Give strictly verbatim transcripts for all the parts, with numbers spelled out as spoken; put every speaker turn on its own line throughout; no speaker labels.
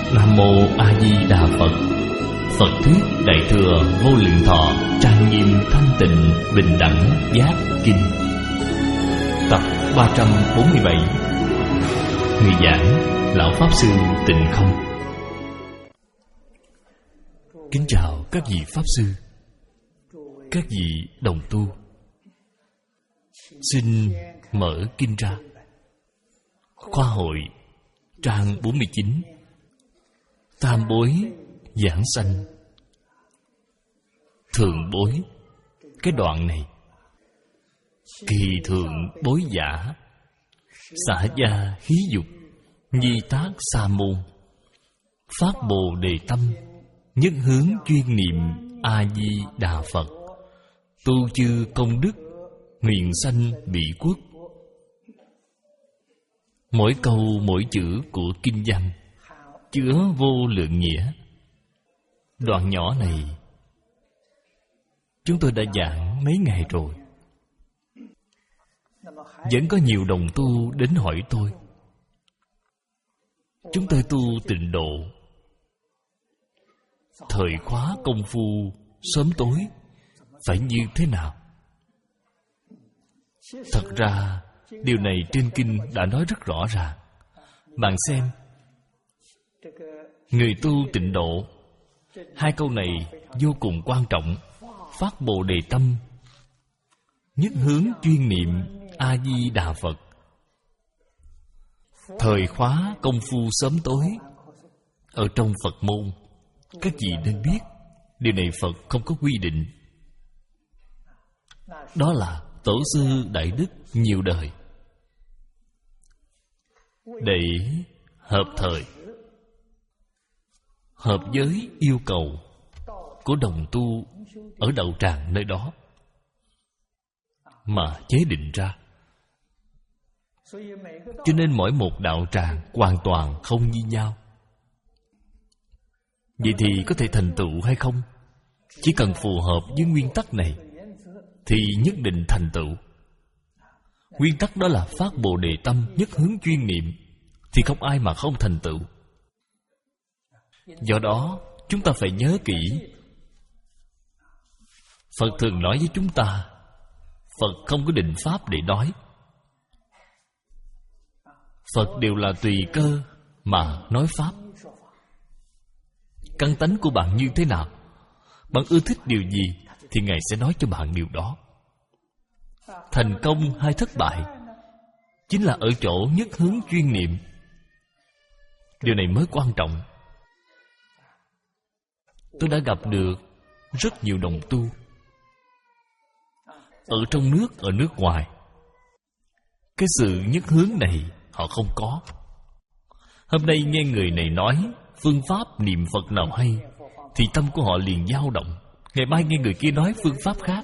Nam Mô A Di Đà Phật. Phật thuyết Đại thừa Vô Lượng Thọ trang nghiêm thanh tịnh bình đẳng giác kinh. Tập ba trăm bốn mươi bảy. Người giảng Lão Pháp Sư Tịnh Không. Kính chào các vị Pháp Sư, các vị đồng tu. Xin mở kinh ra. Khoa hội trang bốn mươi chín. Tam bối giảng sanh. Thượng bối. Cái đoạn này: kỳ thượng bối giả, xả gia khí dục, nhi tác sa môn, phát bồ đề tâm, nhất hướng chuyên niệm A Di Đà Phật, tu chư công đức, nguyện sanh bị quốc. Mỗi câu mỗi chữ của kinh văn chứa vô lượng nghĩa. Đoạn nhỏ này chúng tôi đã giảng mấy ngày rồi. Vẫn có nhiều đồng tu đến hỏi tôi: chúng tôi tu tịnh độ, thời khóa công phu sớm tối phải như thế nào? Thật ra điều này trên kinh đã nói rất rõ ràng. Bạn xem, người tu tịnh độ, hai câu này vô cùng quan trọng. Phát bồ đề tâm, nhất hướng chuyên niệm A Di Đà Phật, thời khóa công phu sớm tối. Ở trong Phật môn, các vị nên biết điều này Phật không có quy định. Đó là tổ sư đại đức nhiều đời để hợp thời, hợp với yêu cầu của đồng tu ở đạo tràng nơi đó mà chế định ra. Cho nên mỗi một đạo tràng hoàn toàn không như nhau. Vậy thì có thể thành tựu hay không? Chỉ cần phù hợp với nguyên tắc này thì nhất định thành tựu. Nguyên tắc đó là phát bồ đề tâm, nhất hướng chuyên niệm, thì không ai mà không thành tựu. Do đó chúng ta phải nhớ kỹ. Phật thường nói với chúng ta, Phật không có định pháp để nói. Phật đều là tùy cơ mà nói pháp. Căn tánh của bạn như thế nào, bạn ưa thích điều gì thì Ngài sẽ nói cho bạn điều đó. Thành công hay thất bại chính là ở chỗ nhất hướng chuyên niệm. Điều này mới quan trọng. Tôi đã gặp được rất nhiều đồng tu ở trong nước, ở nước ngoài. Cái sự nhất hướng này họ không có. Hôm nay nghe người này nói phương pháp niệm Phật nào hay thì tâm của họ liền dao động. Ngày mai nghe người kia nói phương pháp khác.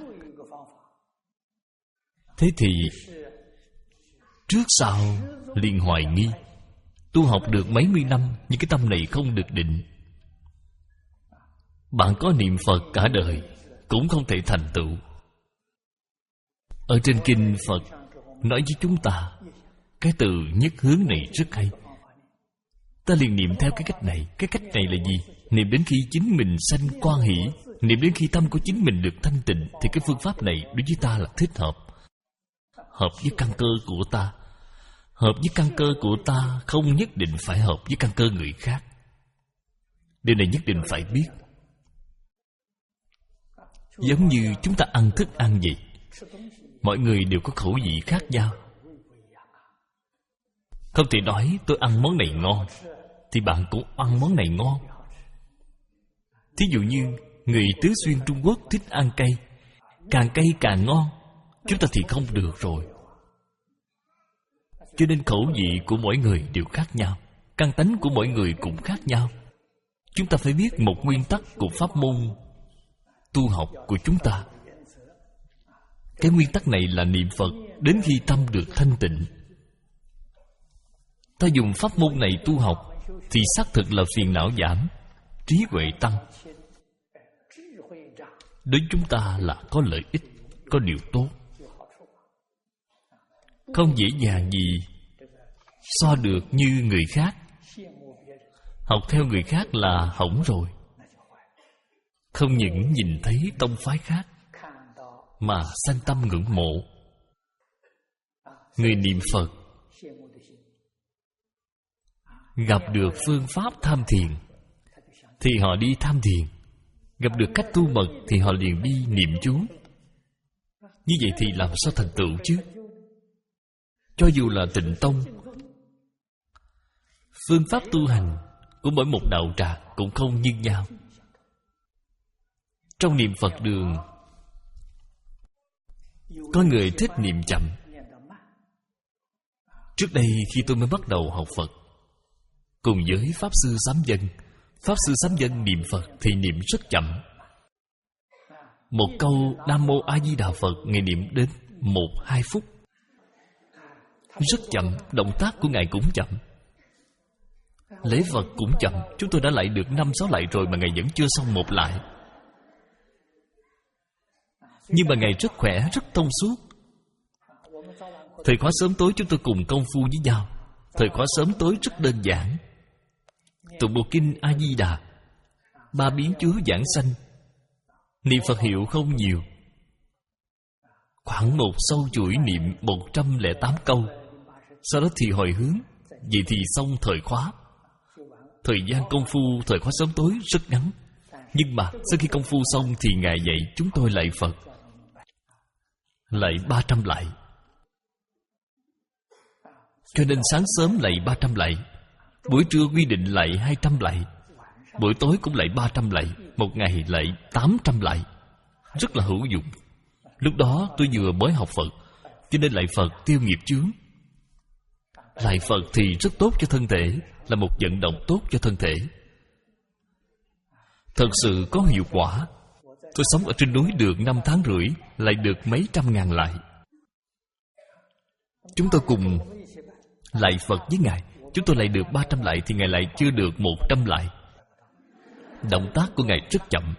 Thế thì trước sau liền hoài nghi. Tu học được mấy mươi năm nhưng cái tâm này không được định. Bạn có niệm Phật cả đời cũng không thể thành tựu. Ở trên kinh Phật nói với chúng ta cái từ nhất hướng này rất hay. Ta liền niệm theo cái cách này. Cái cách này là gì? Niệm đến khi chính mình sanh quan hỷ, niệm đến khi tâm của chính mình được thanh tịnh, thì cái phương pháp này đối với ta là thích hợp. Hợp với căn cơ của ta. Hợp với căn cơ của ta không nhất định phải hợp với căn cơ người khác. Điều này nhất định phải biết. Giống như chúng ta ăn thức ăn vậy, mọi người đều có khẩu vị khác nhau. Không thể nói tôi ăn món này ngon thì bạn cũng ăn món này ngon. Thí dụ như người Tứ Xuyên Trung Quốc thích ăn cay, càng cay càng ngon. Chúng ta thì không được rồi. Cho nên khẩu vị của mỗi người đều khác nhau, căn tánh của mỗi người cũng khác nhau. Chúng ta phải biết một nguyên tắc của pháp môn tu học của chúng ta. Cái nguyên tắc này là niệm Phật đến khi tâm được thanh tịnh. Ta dùng pháp môn này tu học thì xác thực là phiền não giảm, trí huệ tăng. Đối với chúng ta là có lợi ích, có điều tốt. Không dễ dàng gì so được như người khác. Học theo người khác là hỏng rồi. Không những nhìn thấy tông phái khác mà sanh tâm ngưỡng mộ. Người niệm Phật gặp được phương pháp tham thiền thì họ đi tham thiền, gặp được cách tu mật thì họ liền đi niệm chú. Như vậy thì làm sao thành tựu chứ? Cho dù là Tịnh Tông, phương pháp tu hành của mỗi một đạo tràng cũng không như nhau. Trong niệm Phật đường, có người thích niệm chậm. Trước đây khi tôi mới bắt đầu học Phật, cùng với Pháp Sư Sám Dân, Pháp Sư Sám Dân niệm Phật thì niệm rất chậm. Một câu Nam Mô A Di Đà Phật Ngài niệm đến một hai phút, rất chậm. Động tác của Ngài cũng chậm, lễ Phật cũng chậm. Chúng tôi đã lại được năm sáu lại rồi mà Ngài vẫn chưa xong một lại. Nhưng mà Ngài rất khỏe, rất thông suốt. Thời khóa sớm tối chúng tôi cùng công phu với nhau. Thời khóa sớm tối rất đơn giản, tụng bộ kinh A Di Đà, ba biến chú giảng sanh, niệm Phật hiệu không nhiều, khoảng một sâu chuỗi niệm một trăm lẻ tám câu. Sau đó thì hồi hướng. Vậy thì xong thời khóa. Thời gian công phu thời khóa sớm tối rất ngắn. Nhưng mà sau khi công phu xong thì Ngài dạy chúng tôi lạy Phật, lạy ba trăm lạy. Cho nên sáng sớm lạy ba trăm lạy, buổi trưa quy định lạy hai trăm lạy, buổi tối cũng lạy ba trăm lạy, một ngày lạy tám trăm lạy. Rất là hữu dụng. Lúc đó tôi vừa mới học Phật, cho nên lạy Phật tiêu nghiệp chướng. Lạy Phật thì rất tốt cho thân thể, là một vận động tốt cho thân thể, thật sự có hiệu quả. Tôi sống ở trên núi được năm tháng rưỡi, lại được mấy trăm ngàn lại. Chúng tôi cùng lạy Phật với Ngài. Chúng tôi lại được ba trăm lại thì Ngài lại chưa được một trăm lại. Động tác của Ngài rất chậm.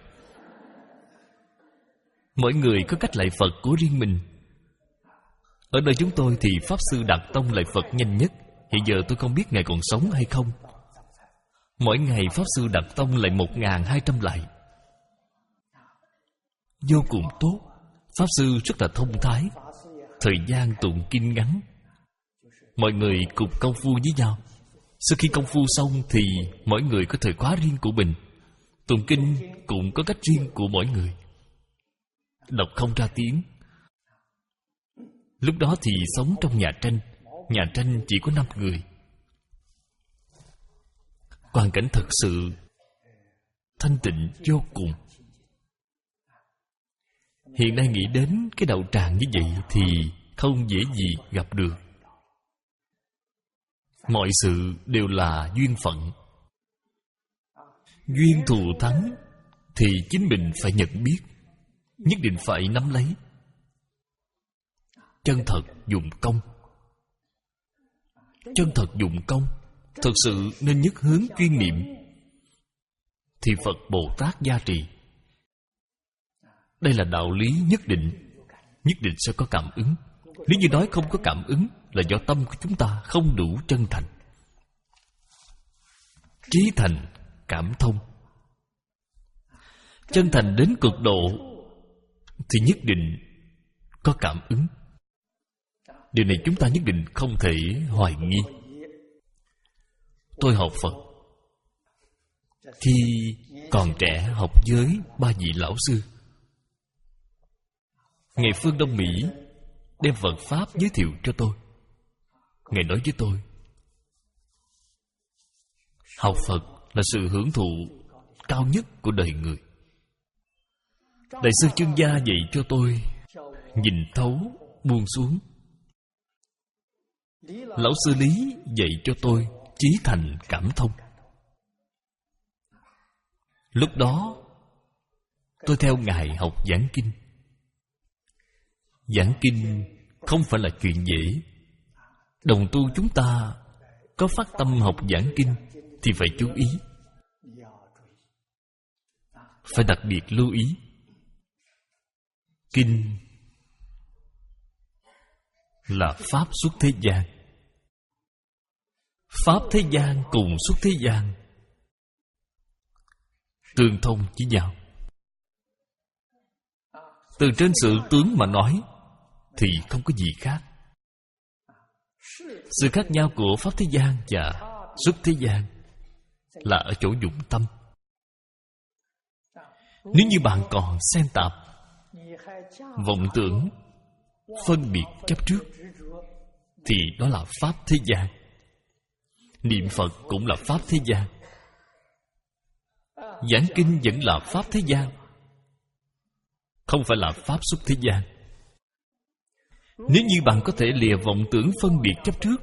Mỗi người có cách lạy Phật của riêng mình. Ở nơi chúng tôi thì Pháp Sư Đạt Tông lạy Phật nhanh nhất. Hiện giờ tôi không biết Ngài còn sống hay không. Mỗi ngày Pháp Sư Đạt Tông lạy một nghìn hai trăm lạy, vô cùng tốt. Pháp Sư rất là thông thái, thời gian tụng kinh ngắn. Mọi người cùng công phu với nhau. Sau khi công phu xong thì mỗi người có thời khóa riêng của mình. Tụng kinh cũng có cách riêng của mỗi người, đọc không ra tiếng. Lúc đó thì sống trong nhà tranh. Nhà tranh chỉ có năm người. Hoàn cảnh thật sự thanh tịnh vô cùng. Hiện nay nghĩ đến cái đạo tràng như vậy thì không dễ gì gặp được. Mọi sự đều là duyên phận. Duyên thù thắng thì chính mình phải nhận biết, nhất định phải nắm lấy. Chân thật dụng công. Chân thật dụng công, thực sự nên nhất hướng chuyên niệm thì Phật Bồ Tát gia trì. Đây là đạo lý nhất định, nhất định sẽ có cảm ứng. Nếu như nói không có cảm ứng là do tâm của chúng ta không đủ chân thành. Trí thành cảm thông. Chân thành đến cực độ thì nhất định có cảm ứng. Điều này chúng ta nhất định không thể hoài nghi. Tôi học Phật khi còn trẻ, học với ba vị lão sư. Ngài Phương Đông Mỹ đem Phật Pháp giới thiệu cho tôi. Ngài nói với tôi, học Phật là sự hưởng thụ cao nhất của đời người. Đại sư Chương Gia dạy cho tôi nhìn thấu, buông xuống. Lão sư Lý dạy cho tôi trí thành cảm thông. Lúc đó tôi theo Ngài học giảng kinh. Giảng kinh không phải là chuyện dễ. Đồng tu chúng ta có phát tâm học giảng kinh thì phải chú ý, phải đặc biệt lưu ý. Kinh là Pháp xuất thế gian. Pháp thế gian cùng xuất thế gian tương thông với nhau. Từ trên sự tướng mà nói thì không có gì khác. Sự khác nhau của pháp thế gian và xuất thế gian là ở chỗ dụng tâm. Nếu như bạn còn xen tạp, vọng tưởng, phân biệt chấp trước, thì đó là pháp thế gian. Niệm Phật cũng là pháp thế gian. Giảng kinh vẫn là pháp thế gian, không phải là pháp xuất thế gian. Nếu như bạn có thể lìa vọng tưởng phân biệt chấp trước,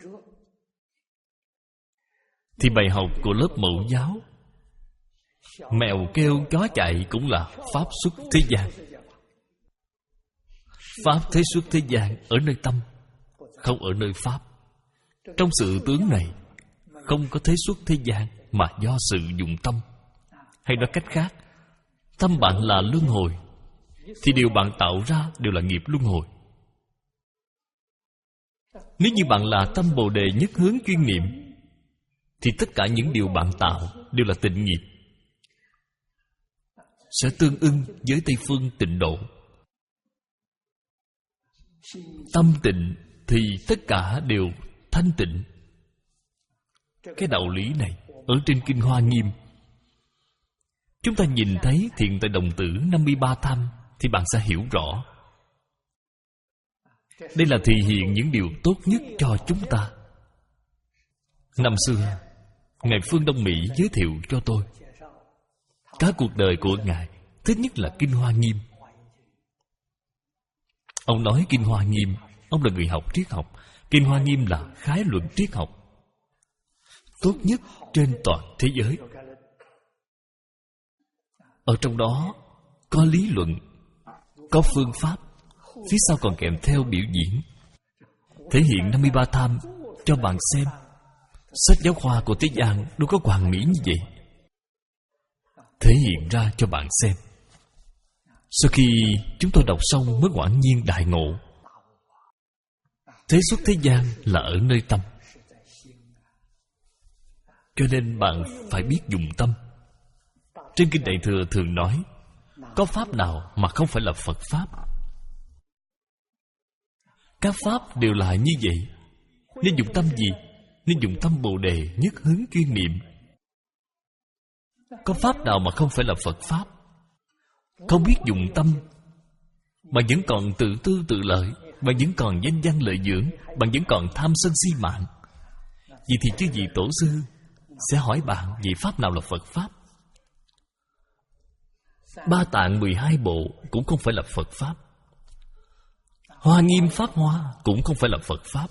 thì bài học của lớp Mẫu giáo mèo kêu chó chạy cũng là pháp xuất thế gian. Pháp thế xuất thế gian ở nơi tâm, không ở nơi pháp. Trong sự tướng này không có thế xuất thế gian, mà do sự dụng tâm. Hay nói cách khác, tâm bạn là luân hồi, thì điều bạn tạo ra đều là nghiệp luân hồi. Nếu như bạn là tâm Bồ Đề nhất hướng chuyên niệm, thì tất cả những điều bạn tạo đều là tịnh nghiệp, sẽ tương ưng với Tây Phương tịnh độ. Tâm tịnh thì tất cả đều thanh tịnh. Cái đạo lý này ở trên Kinh Hoa Nghiêm, chúng ta nhìn thấy thiện tại đồng tử năm mươi ba tham thì bạn sẽ hiểu rõ. Đây là thể hiện những điều tốt nhất cho chúng ta. Năm xưa, Ngài Phương Đông Mỹ giới thiệu cho tôi cả cuộc đời của Ngài, thích nhất là Kinh Hoa Nghiêm. Ông nói Kinh Hoa Nghiêm, ông là người học triết học, Kinh Hoa Nghiêm là khái luận triết học tốt nhất trên toàn thế giới. Ở trong đó có lý luận, có phương pháp, phía sau còn kèm theo biểu diễn, thể hiện năm mươi ba tham cho bạn xem. Sách giáo khoa của thế gian đâu có hoàn mỹ như vậy, thể hiện ra cho bạn xem. Sau khi chúng tôi đọc xong mới quả nhiên đại ngộ. Thế xuất thế gian là ở nơi tâm, cho nên bạn phải biết dùng tâm. Trên Kinh Đại Thừa thường nói, có pháp nào mà không phải là Phật Pháp? Các pháp đều là như vậy. Nên dùng tâm gì? Nên dùng tâm Bồ Đề nhất hướng chuyên niệm. Có pháp nào mà không phải là Phật Pháp? Không biết dùng tâm, bạn vẫn còn tự tư tự lợi, bạn vẫn còn danh văn lợi dưỡng, bạn vẫn còn tham sân si mạng. Vì thì chư vị tổ sư sẽ hỏi bạn về pháp nào là Phật Pháp. Ba Tạng mười hai bộ cũng không phải là Phật Pháp. Hoa Nghiêm Pháp Hoa cũng không phải là Phật Pháp.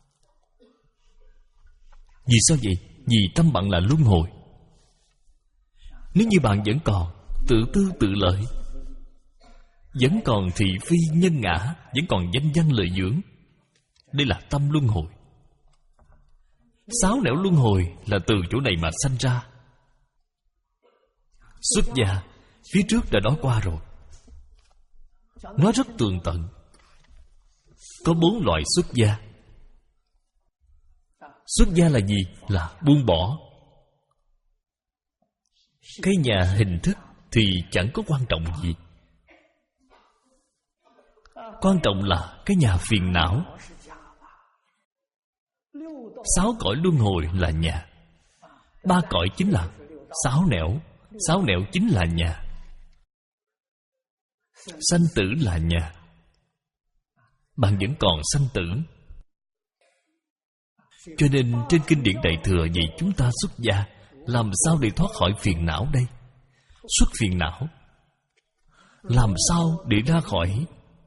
Vì sao vậy? Vì tâm bạn là luân hồi. Nếu như bạn vẫn còn tự tư tự lợi, vẫn còn thị phi nhân ngã, vẫn còn danh văn lợi dưỡng, đây là tâm luân hồi. Sáu nẻo luân hồi là từ chỗ này mà sanh ra. Xuất gia phía trước đã nói qua rồi, nói rất tường tận. Có bốn loại xuất gia. Xuất gia là gì? Là buông bỏ. Cái nhà hình thức thì chẳng có quan trọng gì. Quan trọng là cái nhà phiền não. Sáu cõi luân hồi là nhà. Ba cõi chính là sáu nẻo. Sáu nẻo chính là nhà. Sanh tử là nhà. Bạn vẫn còn sanh tử. Cho nên trên kinh điển Đại Thừa dạy chúng ta xuất gia, làm sao để thoát khỏi phiền não đây? Xuất phiền não, làm sao để ra khỏi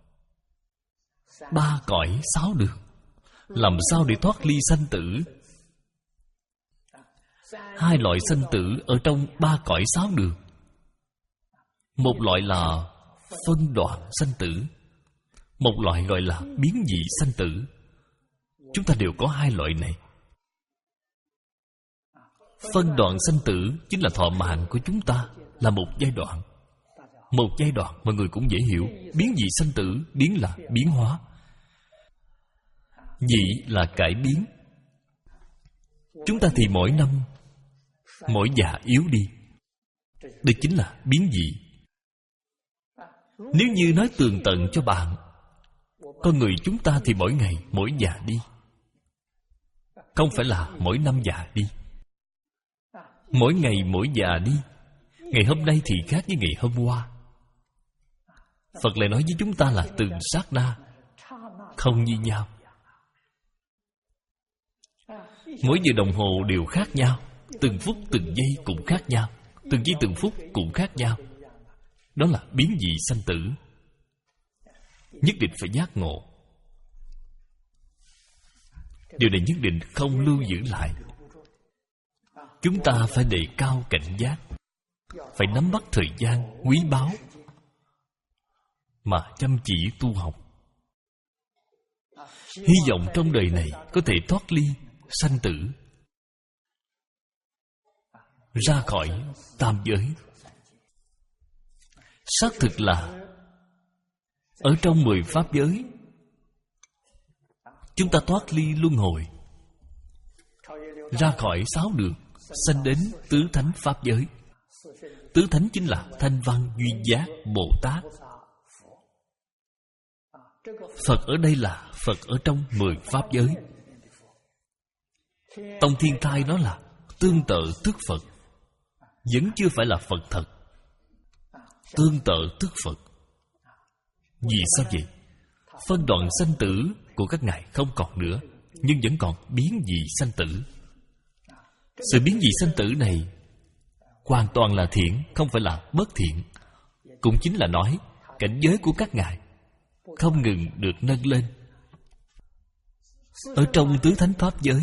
ba cõi sáu đường? Làm sao để thoát ly sanh tử? Hai loại sanh tử ở trong ba cõi sáu đường. Một loại là phân đoạn sanh tử, một loại gọi là biến dị sanh tử. Chúng ta đều có hai loại này. Phân đoạn sanh tử chính là thọ mạng của chúng ta, là một giai đoạn. Một giai đoạn mọi người cũng dễ hiểu. Biến dị sanh tử, biến là biến hóa, dị là cải biến. Chúng ta thì mỗi năm mỗi già yếu đi, Đây chính là biến dị. Nếu như nói tường tận cho bạn, con người chúng ta thì mỗi ngày mỗi già đi, không phải là mỗi năm già đi. Mỗi ngày mỗi già đi. Ngày hôm nay thì khác với ngày hôm qua. Phật lại nói với chúng ta là từng sát na không như nhau. Mỗi giờ đồng hồ đều khác nhau. Từng phút từng giây cũng khác nhau. Từng giây từng phút cũng khác nhau. Đó là biến dị sanh tử. Nhất định phải giác ngộ. Điều này nhất định không lưu giữ lại. Chúng ta phải đề cao cảnh giác, phải nắm bắt thời gian quý báu mà chăm chỉ tu học. Hy vọng trong đời này có thể thoát ly sanh tử, ra khỏi tam giới. Xác thực là ở trong mười pháp giới, chúng ta thoát ly luân hồi, ra khỏi sáu đường, sanh đến tứ thánh pháp giới. Tứ thánh chính là Thanh Văn, Duyên Giác, Bồ Tát. Phật ở đây là Phật ở trong mười pháp giới. Tông Thiên Thai nói là tương tự tức Phật, vẫn chưa phải là Phật thật. Tương tự tức Phật. Vì sao vậy? Phân đoạn sanh tử của các ngài không còn nữa, nhưng vẫn còn biến dị sanh tử. Sự biến dị sanh tử này hoàn toàn là thiện, không phải là bất thiện. Cũng chính là nói cảnh giới của các ngài không ngừng được nâng lên. Ở trong tứ thánh pháp giới,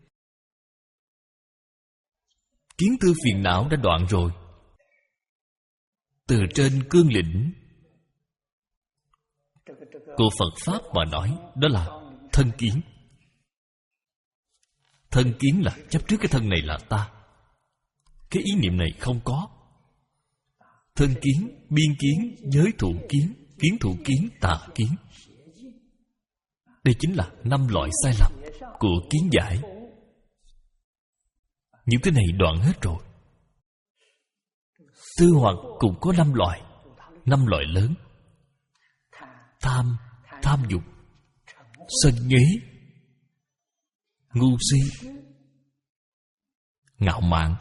kiến tư phiền não đã đoạn rồi. Từ trên cương lĩnh của Phật Pháp mà nói, đó là thân kiến. Thân kiến là chấp trước cái thân này là ta. Cái ý niệm này không có. Thân kiến, biên kiến, giới thụ kiến, kiến thụ kiến, tà kiến. Đây chính là năm loại sai lầm của kiến giải. Những cái này đoạn hết rồi. Tư hoặc cũng có năm loại. Năm loại lớn: tham, tham dục, sân ngế, ngu si, ngạo mạn,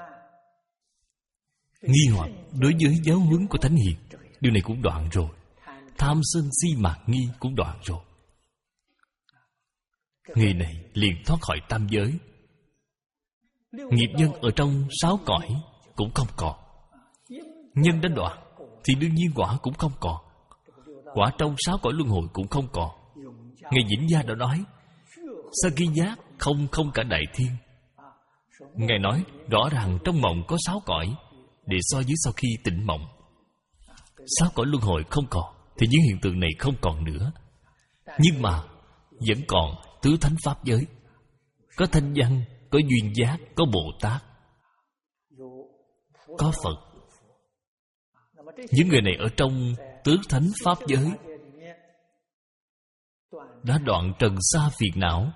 nghi hoặc đối với giáo huấn của Thánh Hiền. Điều này cũng đoạn rồi. Tham sân si mạt nghi cũng đoạn rồi. Người này liền thoát khỏi tam giới. Nghiệp nhân ở trong sáu cõi cũng không còn. Nhân đã đoạn thì đương nhiên quả cũng không còn. Quả trong sáu cõi luân hồi cũng không còn. Ngài Vĩnh Gia đã nói, sau khi giác không không cả đại thiên. Ngài nói rõ ràng trong mộng có sáu cõi, để so với sau khi tỉnh mộng. Sáu cõi luân hồi không còn thì những hiện tượng này không còn nữa. Nhưng mà vẫn còn tứ thánh pháp giới. Có Thanh Văn, có Duyên Giác, có Bồ Tát, có Phật. Những người này ở trong tứ thánh pháp giới đã đoạn trần sa phiền não,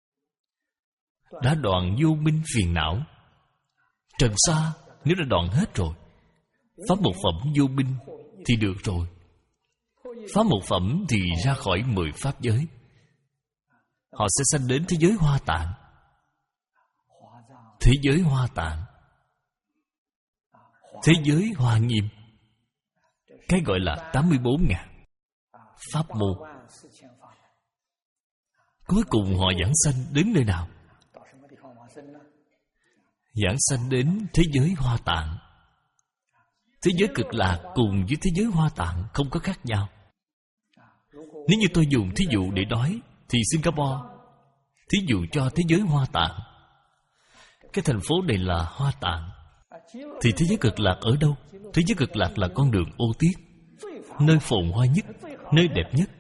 đã đoạn vô minh phiền não. Trần sa nếu đã đoạn hết rồi, pháp một phẩm vô minh thì được rồi. Pháp một phẩm thì ra khỏi mười pháp giới. Họ sẽ sanh đến thế giới Hoa Tạng. Thế giới Hoa Tạng, thế giới Hoa Nghiêm, cái gọi là tám mươi bốn ngàn pháp môn. Cuối cùng họ giảng sanh đến nơi nào? Giảng sanh đến thế giới Hoa Tạng. Thế giới Cực Lạc cùng với thế giới Hoa Tạng không có khác nhau. Nếu như tôi dùng thí dụ để nói, thì Singapore thí dụ cho thế giới Hoa Tạng. Cái thành phố này là Hoa Tạng. Thì thế giới Cực Lạc ở đâu? Thế giới Cực Lạc là con đường ô tiết, nơi phồn hoa nhất, nơi đẹp nhất.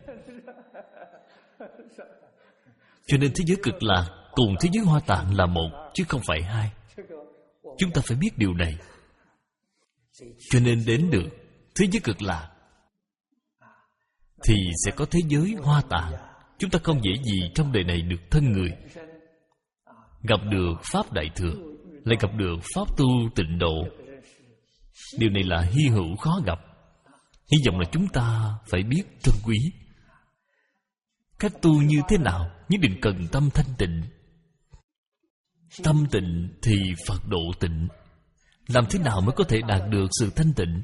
Cho nên thế giới Cực Lạc cùng thế giới Hoa Tạng là một, chứ không phải hai. Chúng ta phải biết điều này. Cho nên đến được thế giới Cực Lạc thì sẽ có thế giới Hoa Tạng. Chúng ta không dễ gì trong đời này được thân người, gặp được Pháp Đại Thừa, lại gặp được Pháp tu tịnh độ, Điều này là hy hữu khó gặp. Hy vọng là chúng ta phải biết trân quý. Cách tu như thế nào? Nhất định cần tâm thanh tịnh. Tâm tịnh thì Phật độ tịnh. Làm thế nào mới có thể đạt được sự thanh tịnh?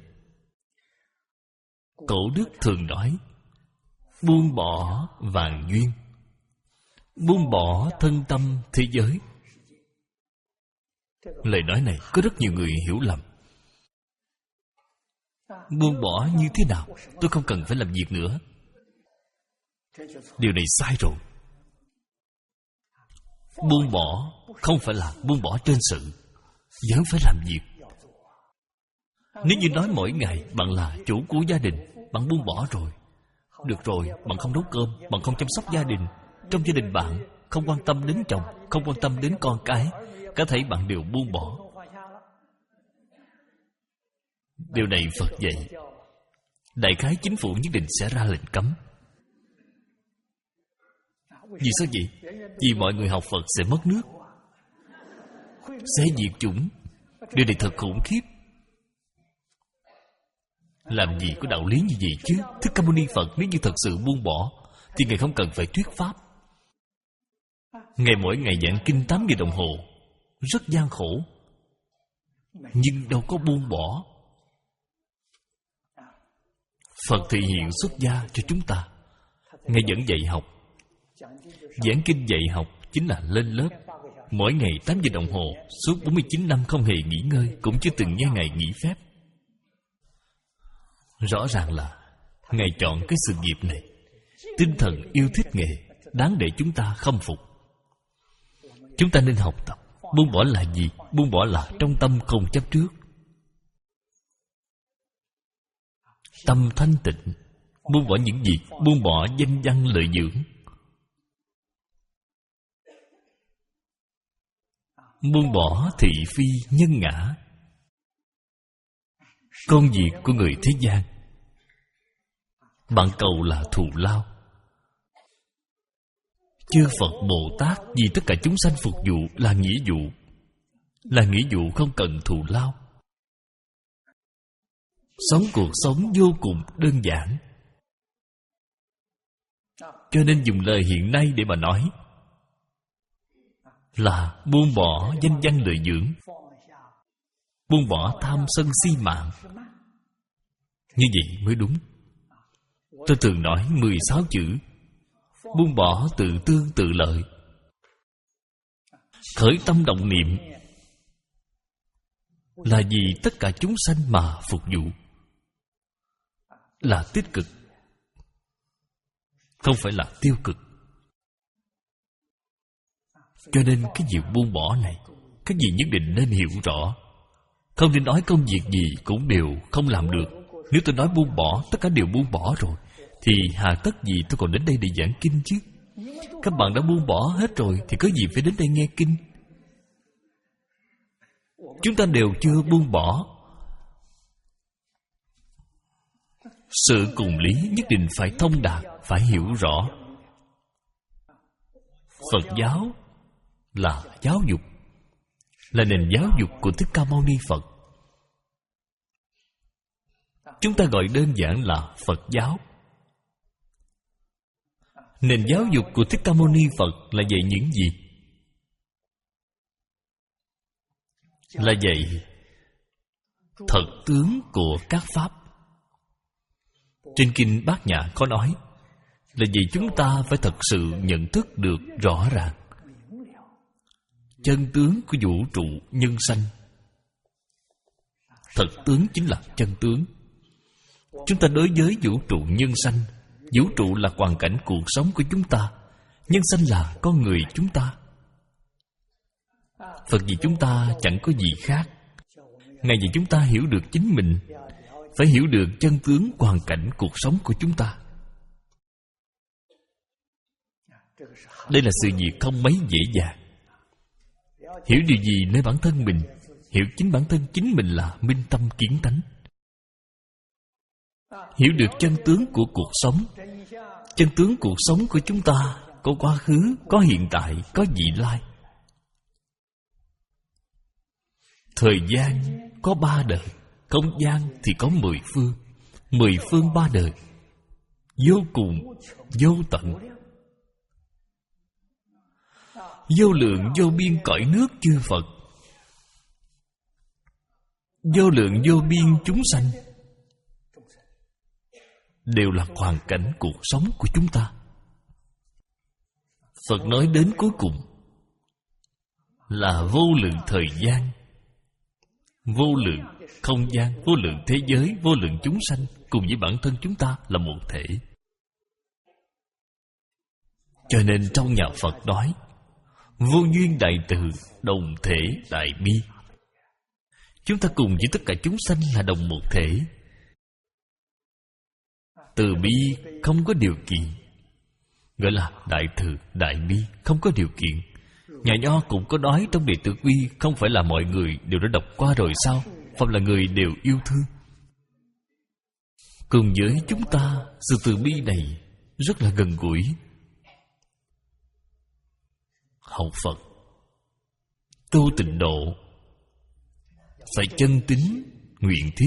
Cổ đức thường nói, buông bỏ vạn duyên, buông bỏ thân tâm thế giới. Lời nói này có rất nhiều người hiểu lầm. Buông bỏ như thế nào? Tôi không cần phải làm việc nữa. Điều này sai rồi. Buông bỏ không phải là buông bỏ trên sự, vẫn phải làm việc. Nếu như nói mỗi ngày bạn là chủ của gia đình, bạn buông bỏ rồi. Được rồi, bạn không nấu cơm, bạn không chăm sóc gia đình. Trong gia đình bạn không quan tâm đến chồng, không quan tâm đến con cái, cả thảy bạn đều buông bỏ. Điều này Phật dạy. Đại khái chính phủ nhất định sẽ ra lệnh cấm. Vì sao vậy? Vì mọi người học Phật sẽ mất nước, sẽ diệt chủng. Điều này thật khủng khiếp. Làm gì có đạo lý như vậy chứ? Thích Ca Mâu Ni Phật nếu như thật sự buông bỏ thì Ngài không cần phải thuyết pháp. Ngài mỗi ngày giảng kinh tám giờ đồng hồ, rất gian khổ, nhưng đâu có buông bỏ. Phật thị hiện xuất gia cho chúng ta. Ngài vẫn dạy học. Giảng kinh dạy học chính là lên lớp. Mỗi ngày tám giờ đồng hồ, suốt bốn mươi chín năm không hề nghỉ ngơi, cũng chưa từng nghe Ngài nghỉ phép. Rõ ràng là Ngài chọn cái sự nghiệp này. Tinh thần yêu thích nghề, đáng để chúng ta khâm phục. Chúng ta nên học tập. Buông bỏ là gì? Buông bỏ là trong tâm không chấp trước. Tâm thanh tịnh. Buông bỏ những gì? Buông bỏ danh văn lợi dưỡng. Buông bỏ thị phi nhân ngã. Công việc của người thế gian, bạn cầu là thù lao. Chư Phật Bồ Tát vì tất cả chúng sanh phục vụ là nghĩa vụ. Là nghĩa vụ không cần thù lao. Sống cuộc sống vô cùng đơn giản. Cho nên dùng lời hiện nay để mà nói là buông bỏ danh văn lợi dưỡng, buông bỏ tham sân si mạng. Như vậy mới đúng. Tôi thường nói mười sáu chữ: buông bỏ tự tương tự lợi, khởi tâm động niệm là vì tất cả chúng sanh mà phục vụ, là tích cực, không phải là tiêu cực. Cho nên cái việc buông bỏ này, cái gì nhất định nên hiểu rõ. Không nên nói công việc gì cũng đều không làm được. Nếu tôi nói buông bỏ, tất cả đều buông bỏ rồi, thì hà tất gì tôi còn đến đây để giảng kinh chứ? Các bạn đã buông bỏ hết rồi thì có gì phải đến đây nghe kinh? Chúng ta đều chưa buông bỏ. Sự cùng lý nhất định phải thông đạt, phải hiểu rõ. Phật giáo là giáo dục, là nền giáo dục của Thích Ca Mâu Ni Phật. Chúng ta gọi đơn giản là Phật giáo. Nền giáo dục của Thích Ca Mâu Ni Phật là dạy những gì? Là dạy thật tướng của các pháp. Trên kinh Bát Nhã có nói là vì chúng ta phải thật sự nhận thức được rõ ràng chân tướng của vũ trụ nhân sanh. Thật tướng chính là chân tướng. Chúng ta đối với vũ trụ nhân sanh, vũ trụ là hoàn cảnh cuộc sống của chúng ta, nhân sanh là con người chúng ta. Phật vì chúng ta chẳng có gì khác. Ngài vì chúng ta hiểu được chính mình, phải hiểu được chân tướng hoàn cảnh cuộc sống của chúng ta. Đây là sự việc không mấy dễ dàng. Hiểu điều gì nơi bản thân mình, hiểu chính bản thân chính mình là minh tâm kiến tánh. Hiểu được chân tướng của cuộc sống. Chân tướng cuộc sống của chúng ta có quá khứ, có hiện tại, có vị lai. Thời gian có ba đời, không gian thì có mười phương. Mười phương ba đời, vô cùng, vô tận, vô lượng vô biên cõi nước chư Phật, vô lượng vô biên chúng sanh, đều là hoàn cảnh cuộc sống của chúng ta. Phật nói đến cuối cùng là vô lượng thời gian, vô lượng không gian, vô lượng thế giới, vô lượng chúng sanh cùng với bản thân chúng ta là một thể. Cho nên trong nhà Phật nói vô duyên đại từ, đồng thể đại bi. Chúng ta cùng với tất cả chúng sanh là đồng một thể. Từ bi không có điều kiện, gọi là đại từ đại bi, không có điều kiện. Nhà Nho cũng có nói trong Đệ Tử Quy, không phải là mọi người đều đã đọc qua rồi sao? Phạm là người đều yêu thương. Cùng với chúng ta, sự từ bi này rất là gần gũi. Học Phật, tu tịnh độ, phải chân tín nguyện thiết.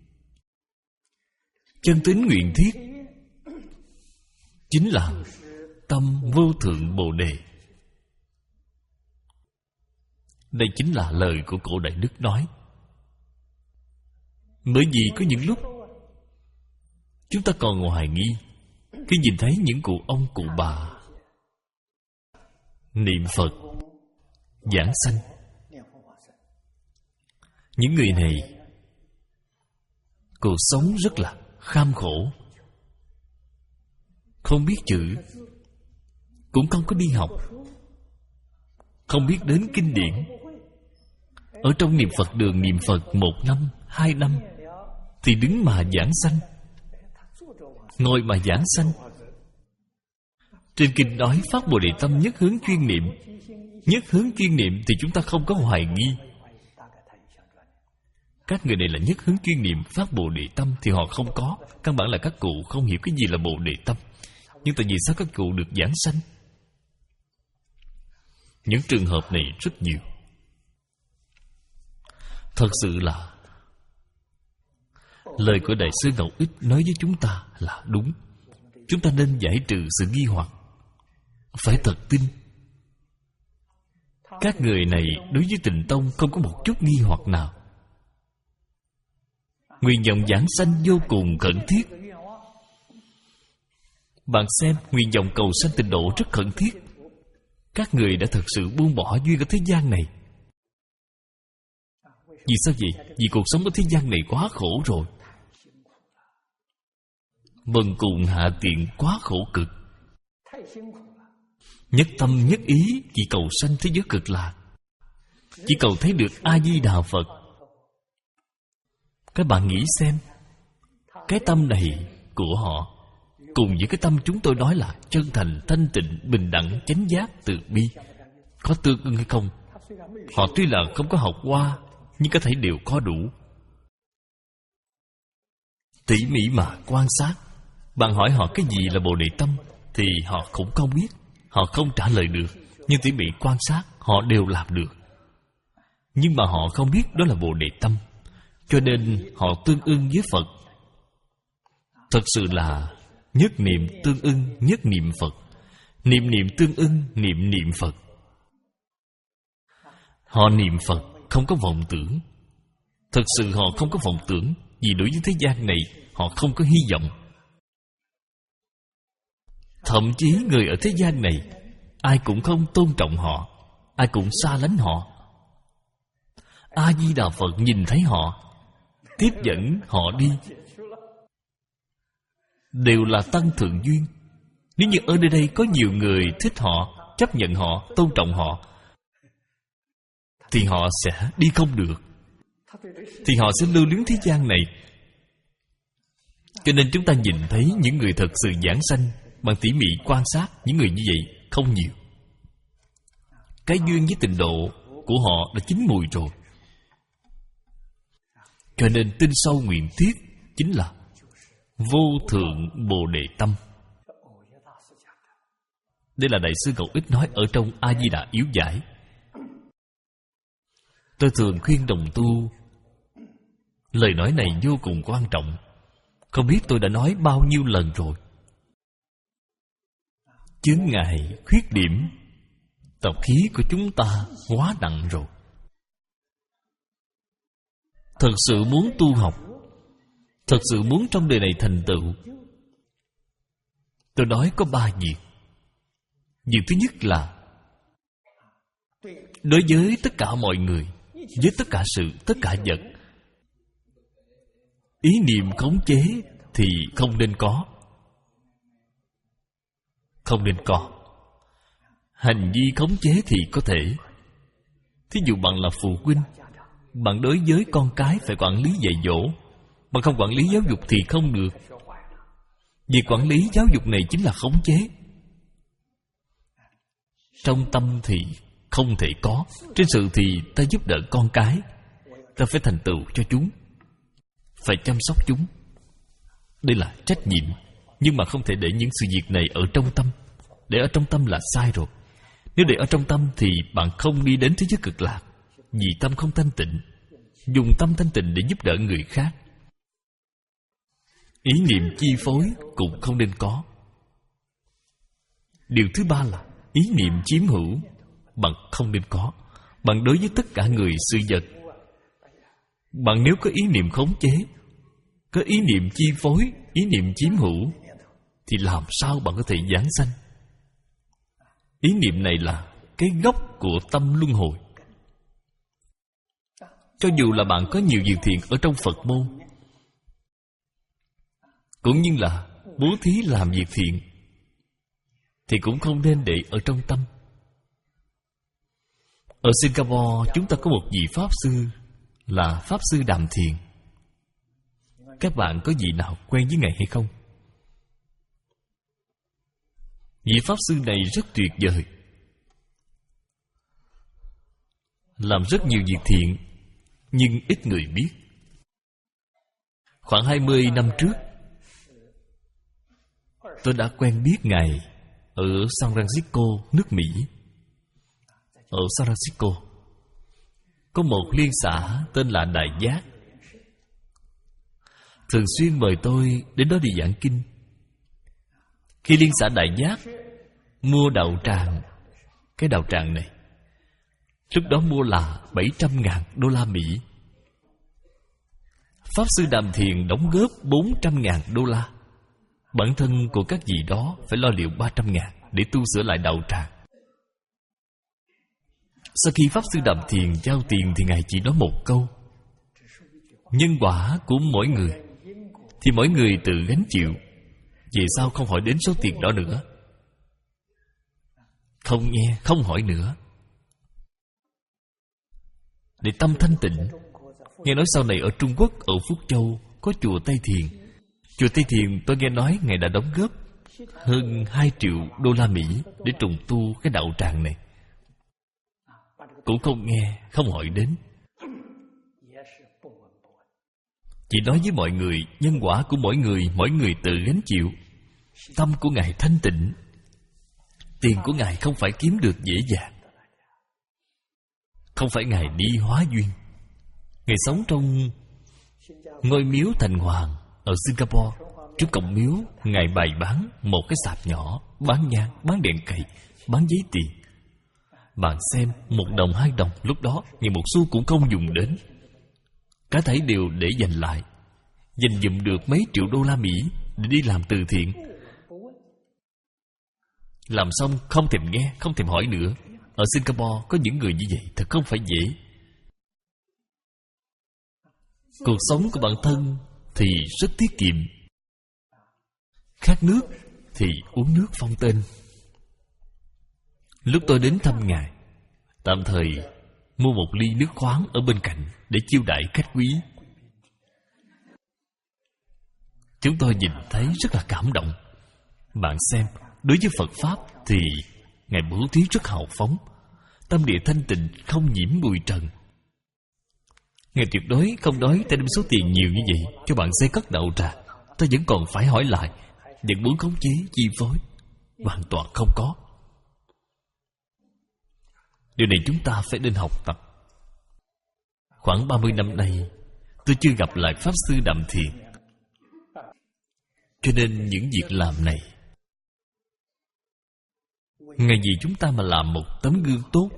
Chân tín nguyện thiết chính là tâm vô thượng Bồ Đề. Đây chính là lời của cổ Đại Đức nói. Bởi vì có những lúc chúng ta còn hoài nghi khi nhìn thấy những cụ ông cụ bà niệm Phật giảng sanh. Những người này cuộc sống rất là kham khổ, không biết chữ, cũng không có đi học, không biết đến kinh điển. Ở trong niệm Phật đường niệm Phật một năm, hai năm thì đứng mà giảng sanh, ngồi mà giảng sanh. Trên kinh nói phát Bồ Đề tâm nhất hướng chuyên niệm. Nhất hướng chuyên niệm thì chúng ta không có hoài nghi. Các người này là nhất hướng chuyên niệm phát Bồ Đề tâm thì họ không có. Căn bản là các cụ không hiểu cái gì là Bồ Đề tâm. Nhưng tại vì sao các cụ được giảng sanh? Những trường hợp này rất nhiều. Thật sự là lời của Đại sư Ngẫu Ích nói với chúng ta là đúng. Chúng ta nên giải trừ sự nghi hoặc, phải thật tin. Các người này đối với Tịnh Tông không có một chút nghi hoặc nào. Nguyện vọng giảng sanh vô cùng khẩn thiết. Bạn xem, nguyện vọng cầu sanh tịnh độ rất khẩn thiết. Các người đã thật sự buông bỏ duyên ở thế gian này. Vì sao vậy? Vì cuộc sống ở thế gian này quá khổ rồi. Vần cùng hạ tiện quá khổ cực. Nhất tâm nhất ý chỉ cầu sanh thế giới cực lạc, chỉ cầu thấy được A-di-đà Phật. Các bạn nghĩ xem, cái tâm này của họ cùng với cái tâm chúng tôi nói là chân thành, thanh tịnh, bình đẳng, chánh giác, từ bi, có tương ưng hay không? Họ tuy là không có học qua, nhưng có thể đều có đủ. Tỉ mỉ mà quan sát, bạn hỏi họ cái gì là Bồ Đề tâm thì họ cũng không biết, họ không trả lời được. Nhưng tỉ mỉ quan sát, họ đều làm được. Nhưng mà họ không biết đó là Bồ Đề tâm, cho nên họ tương ưng với Phật. Thật sự là nhất niệm tương ưng, nhất niệm Phật. Niệm niệm tương ưng, niệm niệm Phật. Họ niệm Phật không có vọng tưởng. Thật sự họ không có vọng tưởng, vì đối với thế gian này họ không có hy vọng. Thậm chí người ở thế gian này ai cũng không tôn trọng họ, ai cũng xa lánh họ. A-di-đà Phật nhìn thấy họ, tiếp dẫn họ đi, đều là tăng thượng duyên. Nếu như ở nơi đây có nhiều người thích họ, chấp nhận họ, tôn trọng họ, thì họ sẽ đi không được, thì họ sẽ lưu luyến thế gian này. Cho nên chúng ta nhìn thấy những người thật sự giảng sanh, bằng tỉ mỉ quan sát, những người như vậy không nhiều. Cái duyên với tịnh độ của họ đã chín mùi rồi. Cho nên tin sâu nguyện thiết chính là vô thượng Bồ Đề tâm. Đây là Đại sư Ngẫu Ích nói ở trong A-di-đà yếu giải. Tôi thường khuyên đồng tu Lời nói này vô cùng quan trọng. Không biết tôi đã nói bao nhiêu lần rồi. Chướng ngại, khuyết điểm, tập khí của chúng ta quá nặng rồi. Thật sự muốn tu học, thật sự muốn trong đời này thành tựu, tôi nói có ba việc. Việc thứ nhất là đối với tất cả mọi người, với tất cả sự, tất cả vật, ý niệm khống chế thì không nên có. Không nên có. Hành vi khống chế thì có thể. Thí dụ bạn là phụ huynh, bạn đối với con cái phải quản lý dạy dỗ, bạn không quản lý giáo dục thì không được. Việc quản lý giáo dục này chính là khống chế. Trong tâm thì không thể có, trên sự thì ta giúp đỡ con cái, ta phải thành tựu cho chúng, phải chăm sóc chúng. Đây là trách nhiệm. Nhưng mà không thể để những sự việc này ở trong tâm. Để ở trong tâm là sai rồi. Nếu để ở trong tâm thì bạn không đi đến thế giới cực lạc. Vì tâm không thanh tịnh. Dùng tâm thanh tịnh để giúp đỡ người khác. Ý niệm chi phối cũng không nên có. Điều thứ ba là ý niệm chiếm hữu. Bạn không nên có. Bạn đối với tất cả người sự vật, bạn nếu có ý niệm khống chế, có ý niệm chi phối, ý niệm chiếm hữu, thì làm sao bạn có thể giảng sanh? Ý niệm này là cái gốc của tâm luân hồi. Cho dù là bạn có nhiều việc thiện ở trong Phật môn, cũng như là bố thí làm việc thiện, thì cũng không nên để ở trong tâm. Ở Singapore chúng ta có một vị Pháp Sư là Pháp Sư Đàm Thiền. Các bạn có vị nào quen với Ngài hay không? Vị Pháp Sư này rất tuyệt vời, làm rất nhiều việc thiện, nhưng ít người biết. Khoảng hai mươi năm trước, tôi đã quen biết Ngài ở San Francisco, nước Mỹ. Ở San Francisco có một liên xã tên là Đại Giác, thường xuyên mời tôi đến đó đi giảng kinh. Khi liên xã Đại Giác mua đạo tràng, cái đạo tràng này lúc đó mua là bảy trăm ngàn đô la Mỹ. Pháp Sư Đàm Thiền đóng góp bốn trăm ngàn đô la. Bản thân của các vị đó phải lo liệu ba trăm ngàn để tu sửa lại đạo tràng. Sau khi Pháp Sư Đàm Thiền giao tiền thì Ngài chỉ nói một câu: nhân quả của mỗi người thì mỗi người tự gánh chịu. Vì sao không hỏi đến số tiền đó nữa? Không nghe, không hỏi nữa, để tâm thanh tịnh. Nghe nói sau này ở Trung Quốc, ở Phúc Châu có chùa Tây Thiền. Chùa Tây Thiền tôi nghe nói Ngài đã đóng góp hơn hai triệu đô la Mỹ để trùng tu cái đạo tràng này. Cũng không nghe, không hỏi đến, chỉ nói với mọi người nhân quả của mỗi người, mỗi người tự gánh chịu. Tâm của Ngài thanh tịnh, tiền của Ngài không phải kiếm được dễ dàng. Không phải Ngài đi hóa duyên. Ngài sống trong ngôi miếu thành hoàng ở Singapore. Trước cổng miếu Ngài bày bán một cái sạp nhỏ, bán nhang, bán đèn cầy, bán giấy tiền. Bạn xem, một đồng hai đồng lúc đó Ngài một xu cũng không dùng đến. Cả thảy đều để dành lại, dành dụm được mấy triệu đô la Mỹ để đi làm từ thiện. Làm xong không thèm nghe, không thèm hỏi nữa. Ở Singapore có những người như vậy thật không phải dễ. Cuộc sống của bản thân thì rất tiết kiệm. Khát nước thì uống nước phong tên. Lúc tôi đến thăm Ngài, tạm thời mua một ly nước khoáng ở bên cạnh để chiêu đãi khách quý. Chúng tôi nhìn thấy rất là cảm động. Bạn xem, đối với Phật Pháp thì Ngài bố thí rất hào phóng, tâm địa thanh tịnh, không nhiễm bụi trần. Ngài tuyệt đối không nói ta đem số tiền nhiều như vậy cho bạn xây cất đạo tràng, ta vẫn còn phải hỏi lại, vẫn muốn khống chế, chi phối. Hoàn toàn không có. Điều này chúng ta phải nên học tập. Khoảng ba mươi năm nay, Tôi chưa gặp lại Pháp Sư Đạm Thiền. Cho nên những việc làm này, ngày gì chúng ta mà làm một tấm gương tốt,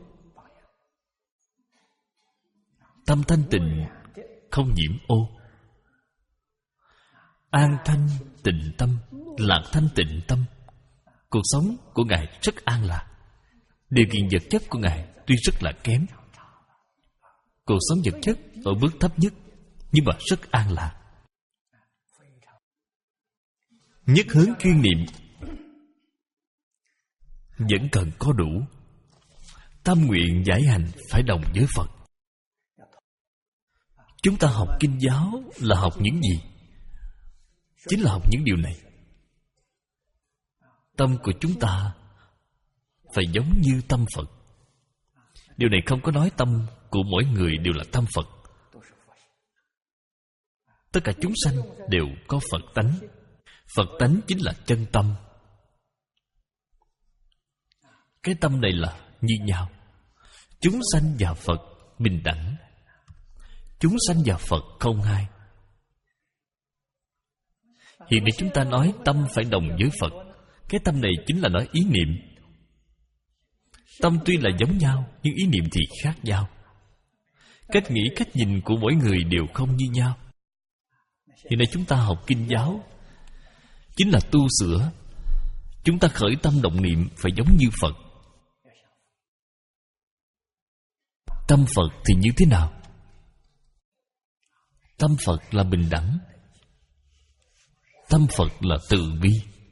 tâm thanh tịnh, không nhiễm ô, an thanh tịnh tâm, lạc thanh tịnh tâm, cuộc sống của Ngài rất an lạc. Điều kiện vật chất của Ngài tuy rất là kém, cuộc sống vật chất ở bước thấp nhất, nhưng mà rất an lạc. Nhất hướng chuyên niệm vẫn cần có đủ. Tâm nguyện giải hành phải đồng với Phật. Chúng ta học kinh giáo là học những gì? Chính là học những điều này. Tâm của chúng ta phải giống như tâm Phật. Điều này không có nói tâm của mỗi người đều là tâm Phật. Tất cả chúng sanh đều có Phật tánh. Phật tánh chính là chân tâm. Cái tâm này là như nhau. Chúng sanh và Phật bình đẳng. Chúng sanh và Phật không hai. Hiện nay chúng ta nói tâm phải đồng với Phật. Cái tâm này chính là nói ý niệm. Tâm tuy là giống nhau, nhưng ý niệm thì khác nhau. Cách nghĩ, cách nhìn của mỗi người đều không như nhau. Hiện nay chúng ta học kinh giáo chính là tu sửa. Chúng ta khởi tâm động niệm phải giống như Phật. Tâm Phật thì như thế nào? Tâm Phật là bình đẳng. Tâm Phật là từ bi.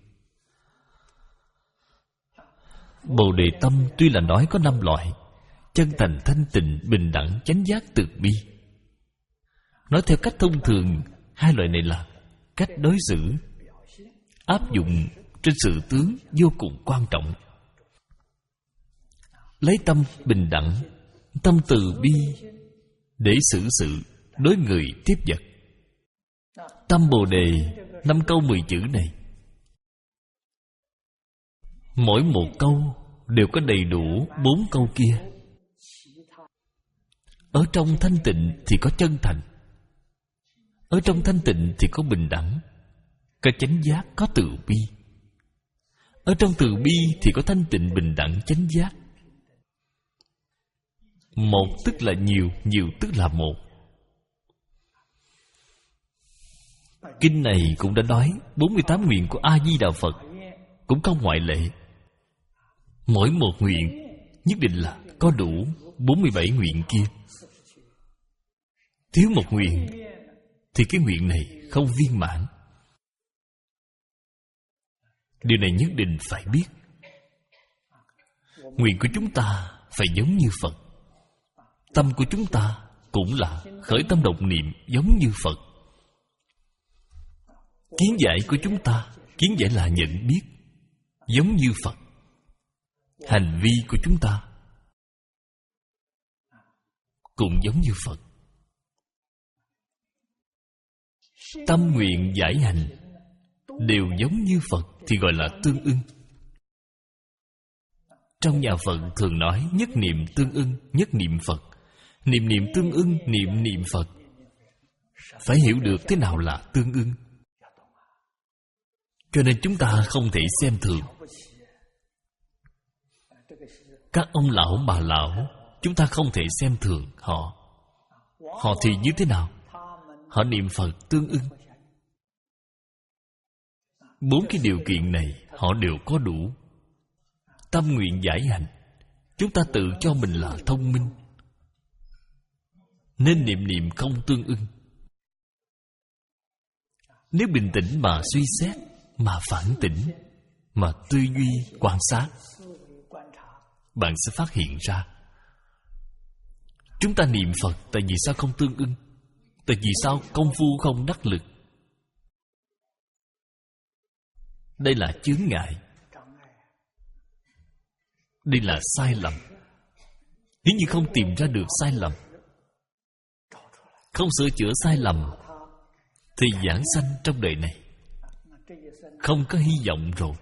Bồ đề tâm tuy là nói có năm loại: chân thành, thanh tịnh, bình đẳng, chánh giác, từ bi. Nói theo cách thông thường, hai loại này là cách đối xử, áp dụng trên sự tướng vô cùng quan trọng. Lấy tâm bình đẳng, tâm từ bi để xử sự đối người tiếp vật. Tâm Bồ đề, năm câu mười chữ này, mỗi một câu đều có đầy đủ bốn câu kia. Ở trong thanh tịnh thì có chân thành, ở trong thanh tịnh thì có bình đẳng, có chánh giác, có từ bi. Ở trong từ bi thì có thanh tịnh, bình đẳng, chánh giác. Một tức là nhiều, nhiều tức là một. Kinh này cũng đã nói bốn mươi tám nguyện của A-di-đà Phật cũng không ngoại lệ. Mỗi một nguyện nhất định là có đủ bốn mươi bảy nguyện kia. Thiếu một nguyện thì cái nguyện này không viên mãn. Điều này nhất định phải biết. Nguyện của chúng ta phải giống như Phật. Tâm của chúng ta cũng là khởi tâm động niệm giống như Phật. Kiến giải của chúng ta, kiến giải là nhận biết giống như Phật. Hành vi của chúng ta cũng giống như Phật. Tâm nguyện giải hành đều giống như Phật thì gọi là tương ưng. Trong nhà Phật thường nói nhất niệm tương ưng, nhất niệm Phật. Niệm niệm tương ưng, niệm niệm Phật. Phải hiểu được thế nào là tương ưng. Cho nên chúng ta không thể xem thường các ông lão bà lão. Chúng ta không thể xem thường họ. Họ thì như thế nào? Họ niệm Phật tương ưng. Bốn cái điều kiện này họ đều có đủ. Tâm nguyện giải hành, chúng ta tự cho mình là thông minh, nên niệm niệm không tương ưng. Nếu bình tĩnh mà suy xét, mà phản tỉnh, mà tư duy quan sát, bạn sẽ phát hiện ra chúng ta niệm Phật tại vì sao không tương ưng? Tại vì sao công phu không đắc lực? Đây là chướng ngại. Đây là sai lầm. Nếu như không tìm ra được sai lầm, không sửa chữa sai lầm, thì giảng sanh trong đời này không có hy vọng rồi.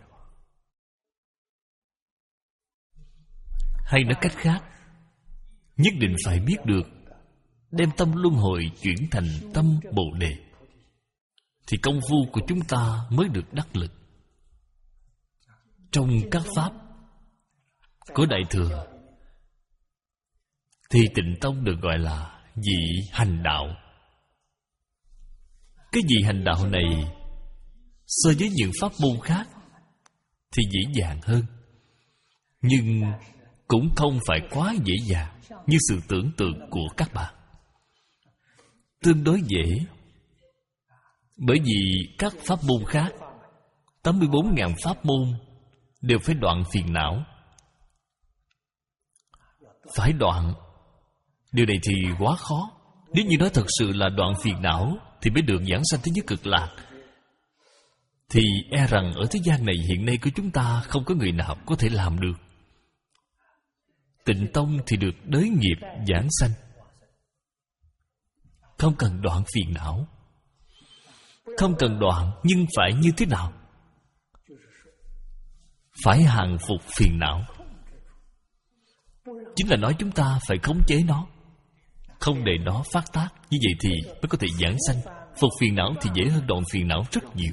Hay nói cách khác, nhất định phải biết được đem tâm luân hồi chuyển thành tâm Bồ Đề, thì công phu của chúng ta mới được đắc lực. Trong các pháp của Đại Thừa thì Tịnh Tông được gọi là dị hành đạo. Cái dị hành đạo này so với những pháp môn khác thì dễ dàng hơn, nhưng cũng không phải quá dễ dàng như sự tưởng tượng của các bạn. Tương đối dễ, bởi vì các pháp môn khác, tám mươi bốn nghìn pháp môn đều phải đoạn phiền não. Phải đoạn, điều này thì quá khó. Nếu như nói thật sự là đoạn phiền não thì mới được giảng sanh thế giới Cực Lạc, thì e rằng ở thế gian này hiện nay của chúng ta không có người nào có thể làm được. Tịnh Tông thì được đới nghiệp giảng sanh, không cần đoạn phiền não. Không cần đoạn, nhưng phải như thế nào? Phải hàng phục phiền não. Chính là nói chúng ta phải khống chế nó, không để nó phát tác. Như vậy thì mới có thể giảng sanh. Phục phiền não thì dễ hơn đoạn phiền não rất nhiều.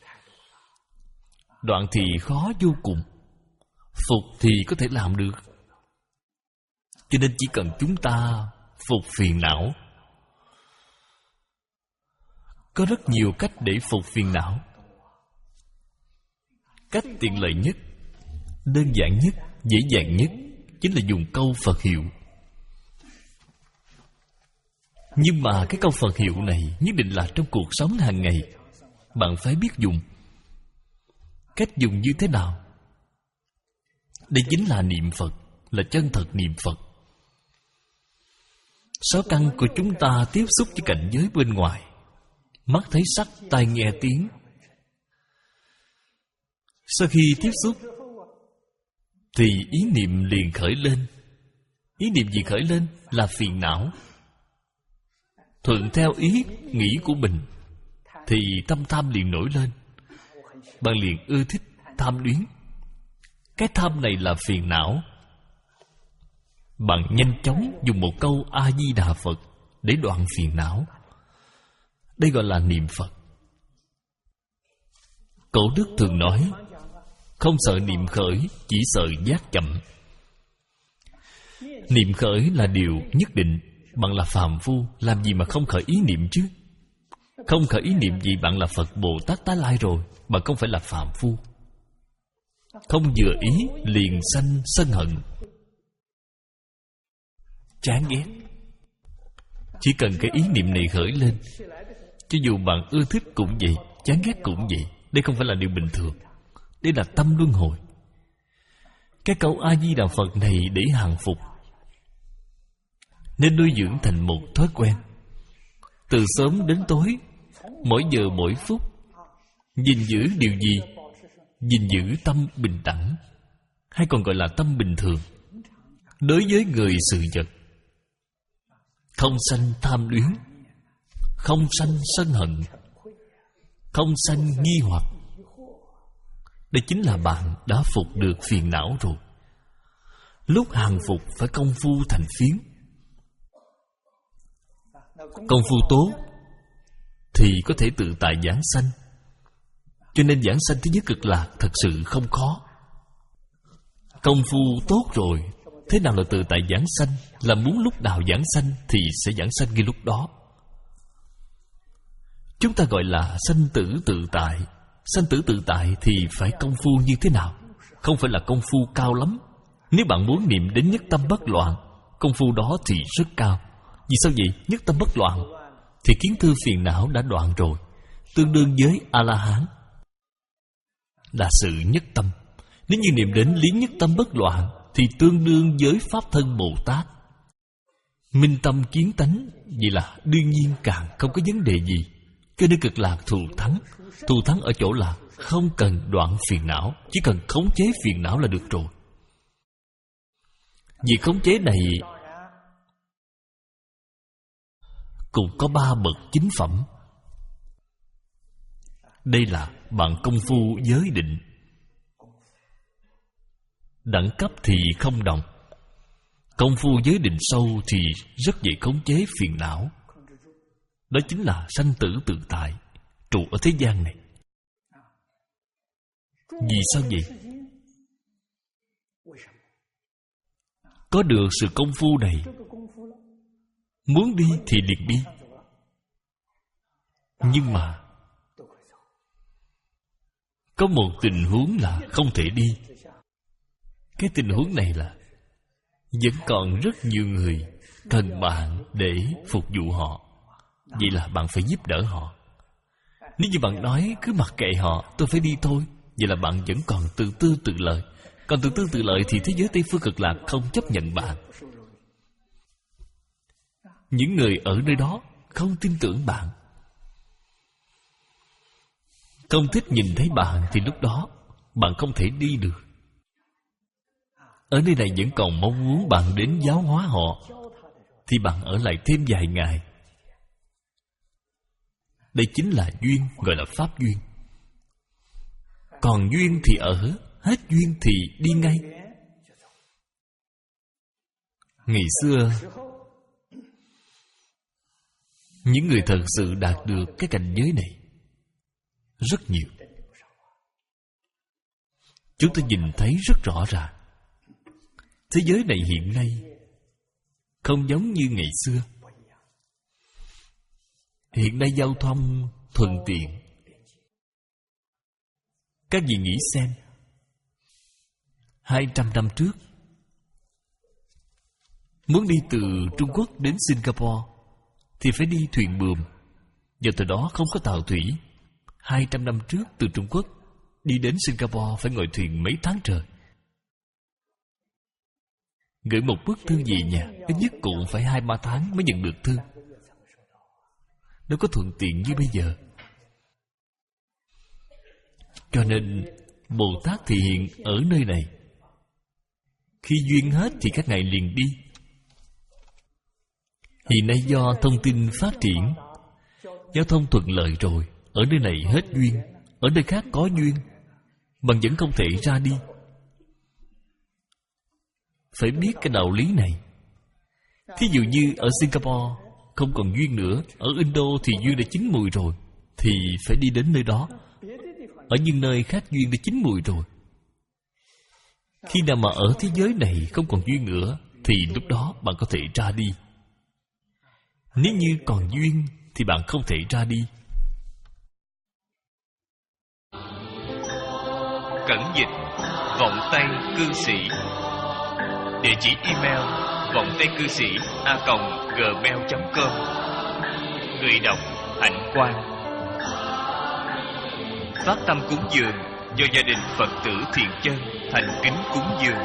Đoạn thì khó vô cùng, phục thì có thể làm được. Cho nên chỉ cần chúng ta phục phiền não. Có rất nhiều cách để phục phiền não. Cách tiện lợi nhất, đơn giản nhất, dễ dàng nhất chính là dùng câu Phật hiệu. Nhưng mà cái câu Phật hiệu này nhất định là trong cuộc sống hàng ngày bạn phải biết dùng. Cách dùng như thế nào? Đây chính là niệm Phật, là chân thật niệm Phật. Sáu căn của chúng ta tiếp xúc với cảnh giới bên ngoài. Mắt thấy sắc, tai nghe tiếng. Sau khi tiếp xúc thì ý niệm liền khởi lên. Ý niệm gì khởi lên? Là phiền não. Thuận theo ý nghĩ của mình thì tâm tham liền nổi lên. Bạn liền ưa thích, tham luyến. Cái tham này là phiền não. Bạn nhanh chóng dùng một câu A-di-đà Phật để đoạn phiền não. Đây gọi là niệm Phật. Cổ đức thường nói, không sợ niệm khởi, chỉ sợ giác chậm. Niệm khởi là điều nhất định. Bạn là phàm phu, làm gì mà không khởi ý niệm chứ? Không khởi ý niệm gì bạn là Phật Bồ Tát Tái Lai rồi. Bạn không phải là phàm phu. Không vừa ý liền sanh sân hận, chán ghét. Chỉ cần cái ý niệm này khởi lên, cho dù bạn ưa thích cũng vậy, chán ghét cũng vậy. Đây không phải là điều bình thường. Đây là tâm luân hồi. Cái câu A-di-đà Phật này để hàng phục, nên nuôi dưỡng thành một thói quen. Từ sớm đến tối, mỗi giờ mỗi phút, gìn giữ điều gì? Gìn giữ tâm bình đẳng, hay còn gọi là tâm bình thường. Đối với người sự vật, không sanh tham luyến, không sanh sân hận, không sanh nghi hoặc. Đây chính là bạn đã phục được phiền não rồi. Lúc hàng phục phải công phu thành phiến. Công phu tốt thì có thể tự tại giảng sanh. Cho nên giảng sanh thế giới Cực Lạc thật sự không khó. Công phu tốt rồi, thế nào là tự tại giảng sanh? Là muốn lúc nào giảng sanh thì sẽ giảng sanh ngay lúc đó. Chúng ta gọi là sanh tử tự tại. Sanh tử tự tại thì phải công phu như thế nào? Không phải là công phu cao lắm. Nếu bạn muốn niệm đến nhất tâm bất loạn, công phu đó thì rất cao. Vì sao vậy? Nhất tâm bất loạn thì kiến thư phiền não đã đoạn rồi, tương đương với A-la-hán, là sự nhất tâm. Nếu như niệm đến lý nhất tâm bất loạn thì tương đương với Pháp Thân Bồ Tát. Minh tâm kiến tánh, vậy là đương nhiên càng không có vấn đề gì. Cho nên Cực Lạc thù thắng. Thù thắng ở chỗ là không cần đoạn phiền não, chỉ cần khống chế phiền não là được rồi. Việc khống chế này cũng có ba bậc chính phẩm. Đây là bạn công phu giới định. Đẳng cấp thì không đồng. Công phu giới định sâu thì rất dễ khống chế phiền não. Đó chính là sanh tử tự tại, trụ ở thế gian này. Vì sao vậy? Có được sự công phu này, muốn đi thì liền đi. Nhưng mà có một tình huống là không thể đi. Cái tình huống này là vẫn còn rất nhiều người cần bạn để phục vụ họ. Vậy là bạn phải giúp đỡ họ. Nếu như bạn nói cứ mặc kệ họ, tôi phải đi thôi, vậy là bạn vẫn còn tự tư tự lợi. Còn tự tư tự lợi thì thế giới Tây Phương Cực Lạc không chấp nhận bạn. Những người ở nơi đó không tin tưởng bạn, không thích nhìn thấy bạn, thì lúc đó bạn không thể đi được. Ở nơi này vẫn còn mong muốn bạn đến giáo hóa họ, thì bạn ở lại thêm vài ngày. Đây chính là duyên, gọi là pháp duyên. Còn duyên thì ở, hết duyên thì đi ngay. Ngày xưa, những người thật sự đạt được cái cảnh giới này rất nhiều. Chúng ta nhìn thấy rất rõ ràng. Thế giới này hiện nay không giống như ngày xưa. Hiện nay giao thông thuận tiện. Các vị nghĩ xem, hai trăm năm trước, muốn đi từ Trung Quốc đến Singapore thì phải đi thuyền buồm. Giờ từ đó không có tàu thủy. Hai trăm năm trước từ Trung Quốc đi đến Singapore phải ngồi thuyền mấy tháng trời. Gửi một bức thư về nhà, ít nhất cũng phải hai ba tháng mới nhận được thư. Đâu có thuận tiện như bây giờ. Cho nên Bồ Tát thị hiện ở nơi này. Khi duyên hết thì các ngài liền đi. Hiện nay do thông tin phát triển, giao thông thuận lợi rồi, ở nơi này hết duyên, ở nơi khác có duyên, bạn vẫn không thể ra đi. Phải biết cái đạo lý này. Thí dụ như ở Singapore không còn duyên nữa, ở Indo thì duyên đã chín mùi rồi, thì phải đi đến nơi đó. Ở những nơi khác duyên đã chín mùi rồi. Khi nào mà ở thế giới này không còn duyên nữa, thì lúc đó bạn có thể ra đi. Nếu như còn duyên thì bạn không thể ra đi.
Cẩn dịch Vọng Tây Cư Sĩ. Địa chỉ email vọng tây cư sĩ a còng gmail chấm com. Người đọc Hạnh Quang. Phát tâm cúng dường do gia đình Phật tử Thiện Chân thành kính cúng dường.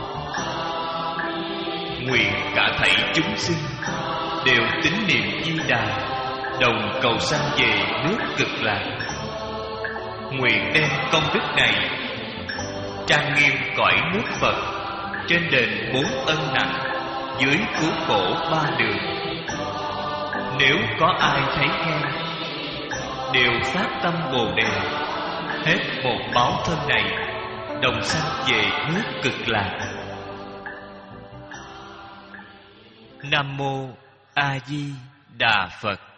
Nguyện cả thảy chúng sinh đều tín niệm Di Đà, đồng cầu sanh về nước Cực Lạc. Nguyện đem công đức này trang nghiêm cõi nước Phật, trên đền bốn ân nặng, dưới cứu khổ ba đường. Nếu có ai thấy nghe, đều phát tâm Bồ Đề, hết một báo thân này, đồng sanh về nước Cực Lạc. Nam mô A Di Đà Phật.